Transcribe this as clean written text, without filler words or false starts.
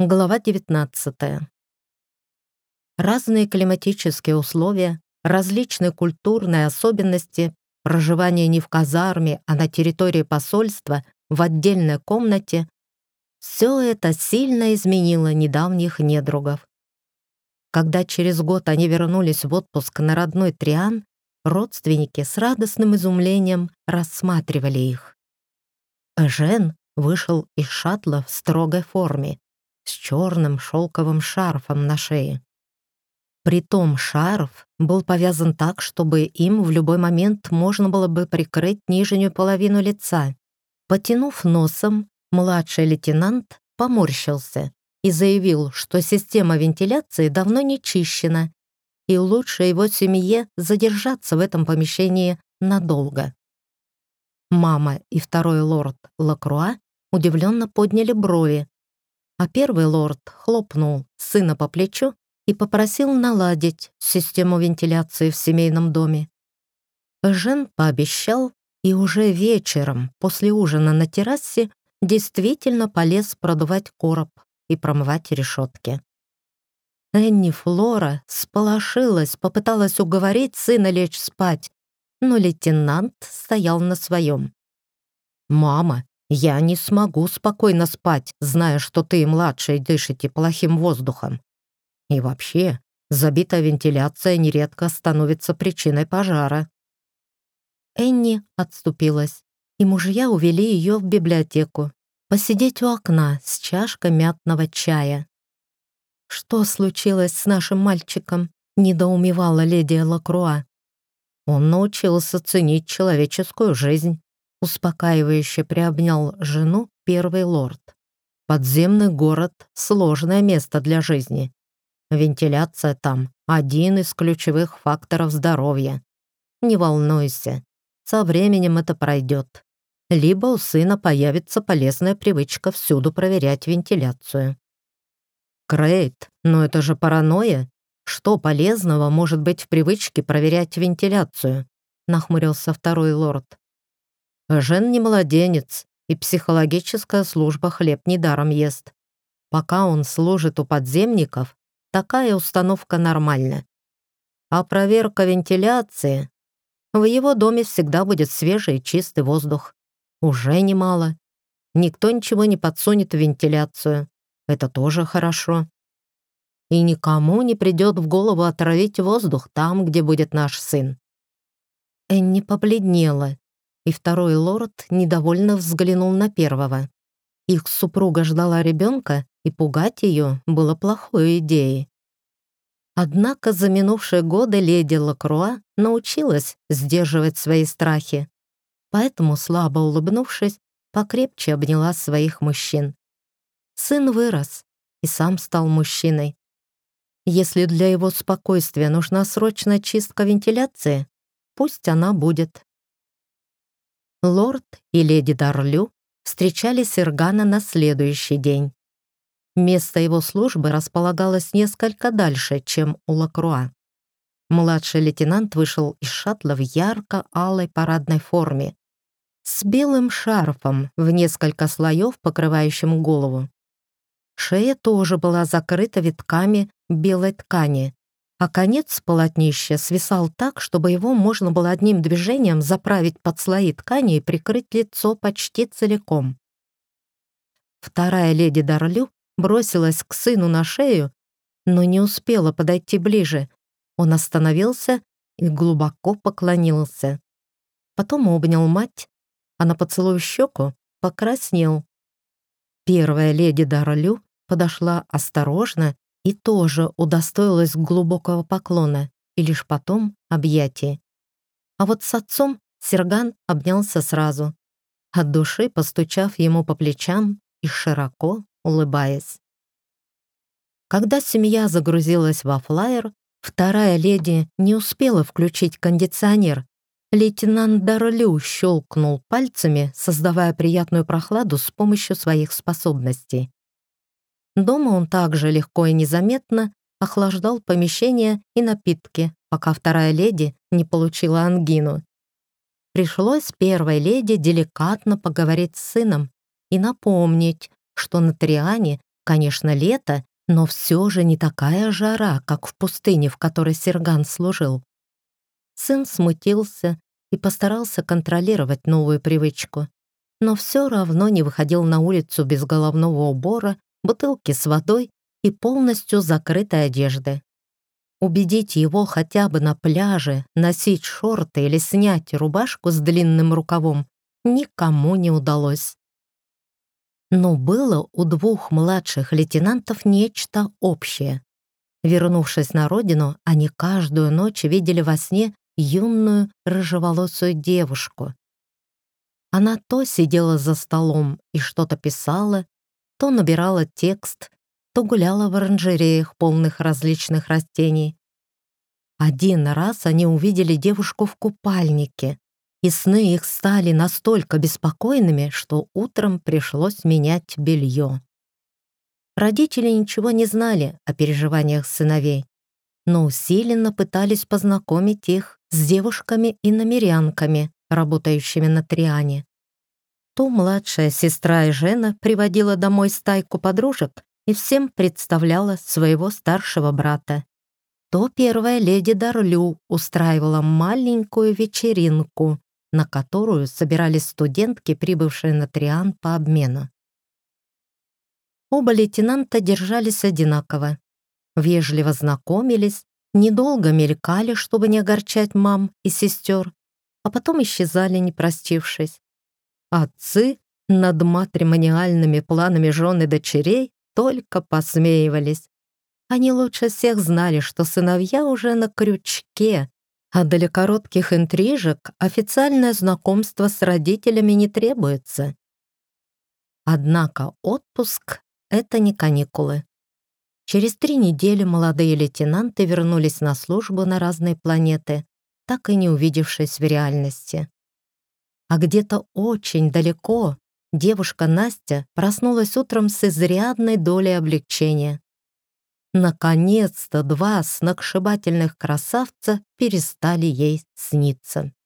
Глава 19. Разные климатические условия, различные культурные особенности, проживание не в казарме, а на территории посольства, в отдельной комнате — все это сильно изменило недавних недругов. Когда через год они вернулись в отпуск на родной Триан, родственники с радостным изумлением рассматривали их. Эжен вышел из шаттла в строгой форме, с черным шелковым шарфом на шее. Притом шарф был повязан так, чтобы им в любой момент можно было бы прикрыть нижнюю половину лица. Потянув носом, младший лейтенант поморщился и заявил, что система вентиляции давно не чищена, и лучше его семье задержаться в этом помещении надолго. Мама и второй лорд Лакруа удивленно подняли брови, а первый лорд хлопнул сына по плечу и попросил наладить систему вентиляции в семейном доме. Эжен пообещал и уже вечером, после ужина на террасе, действительно полез продувать короб и промывать решетки. Энни Флора сполошилась, попыталась уговорить сына лечь спать, но лейтенант стоял на своем. «Мама, я не смогу спокойно спать, зная, что ты и младший дышите плохим воздухом. И вообще, забитая вентиляция нередко становится причиной пожара». Энни отступилась, и мужья увели ее в библиотеку, посидеть у окна с чашкой мятного чая. «Что случилось с нашим мальчиком?» — недоумевала леди Лакруа. «Он научился ценить человеческую жизнь», — успокаивающе приобнял жену первый лорд. «Подземный город — сложное место для жизни. Вентиляция там — один из ключевых факторов здоровья. Не волнуйся, со временем это пройдет. Либо у сына появится полезная привычка всюду проверять вентиляцию». «Крейт, но это же паранойя. Что полезного может быть в привычке проверять вентиляцию?» — нахмурился второй лорд. «Жен не младенец, и психологическая служба хлеб недаром ест. Пока он служит у подземников, такая установка нормальна. А проверка вентиляции... В его доме всегда будет свежий и чистый воздух. Уже немало. Никто ничего не подсунет в вентиляцию. Это тоже хорошо. И никому не придет в голову отравить воздух там, где будет наш сын». Энни побледнела, и второй лорд недовольно взглянул на первого. Их супруга ждала ребенка, и пугать ее было плохой идеей. Однако за минувшие годы леди Лакруа научилась сдерживать свои страхи, поэтому, слабо улыбнувшись, покрепче обняла своих мужчин. Сын вырос и сам стал мужчиной. Если для его спокойствия нужна срочная чистка вентиляции, пусть она будет. Лорд и леди Дарлю встречались Иргана на следующий день. Место его службы располагалось несколько дальше, чем у Лакруа. Младший лейтенант вышел из шаттла в ярко-алой парадной форме, с белым шарфом в несколько слоев, покрывающим голову. Шея тоже была закрыта витками белой ткани, а конец полотнища свисал так, чтобы его можно было одним движением заправить под слои ткани и прикрыть лицо почти целиком. Вторая леди Дарлю бросилась к сыну на шею, но не успела подойти ближе. Он остановился и глубоко поклонился. Потом обнял мать, а на поцелуй в щеку покраснел. Первая леди Дарлю подошла осторожно и тоже удостоилась глубокого поклона и лишь потом объятий. А вот с отцом Серган обнялся сразу, от души постучав ему по плечам и широко улыбаясь. Когда семья загрузилась во флайер, вторая леди не успела включить кондиционер. Лейтенант Дарлю щелкнул пальцами, создавая приятную прохладу с помощью своих способностей. Дома он также легко и незаметно охлаждал помещение и напитки, пока вторая леди не получила ангину. Пришлось первой леди деликатно поговорить с сыном и напомнить, что на Триане Конечно, лето, но все же не такая жара, как в пустыне, в которой Серган служил. Сын смутился и постарался контролировать новую привычку, но все равно не выходил на улицу без головного убора, бутылки с водой и полностью закрытой одежды. Убедить его хотя бы на пляже носить шорты или снять рубашку с длинным рукавом никому не удалось. Но было у двух младших лейтенантов нечто общее. Вернувшись на родину, они каждую ночь видели во сне юную рыжеволосую девушку. Она то сидела за столом и что-то писала, то набирала текст, то гуляла в оранжереях, полных различных растений. Один раз они увидели девушку в купальнике, и сны их стали настолько беспокойными, что утром пришлось менять белье. Родители ничего не знали о переживаниях сыновей, но усиленно пытались познакомить их с девушками-иномерянками, работающими на Триане. То младшая сестра Эжена приводила домой стайку подружек и всем представляла своего старшего брата. То первая леди Дарлю устраивала маленькую вечеринку, на которую собирались студентки, прибывшие на Триан по обмену. Оба лейтенанта держались одинаково. Вежливо знакомились, недолго мелькали, чтобы не огорчать мам и сестер, а потом исчезали, не простившись. Отцы над матримониальными планами жен и дочерей только посмеивались. Они лучше всех знали, что сыновья уже на крючке, а для коротких интрижек официальное знакомство с родителями не требуется. Однако отпуск — это не каникулы. Через 3 недели молодые лейтенанты вернулись на службу на разные планеты, так и не увидевшись в реальности. А где-то очень далеко девушка Настя проснулась утром с изрядной долей облегчения. Наконец-то 2 сногсшибательных красавца перестали ей сниться.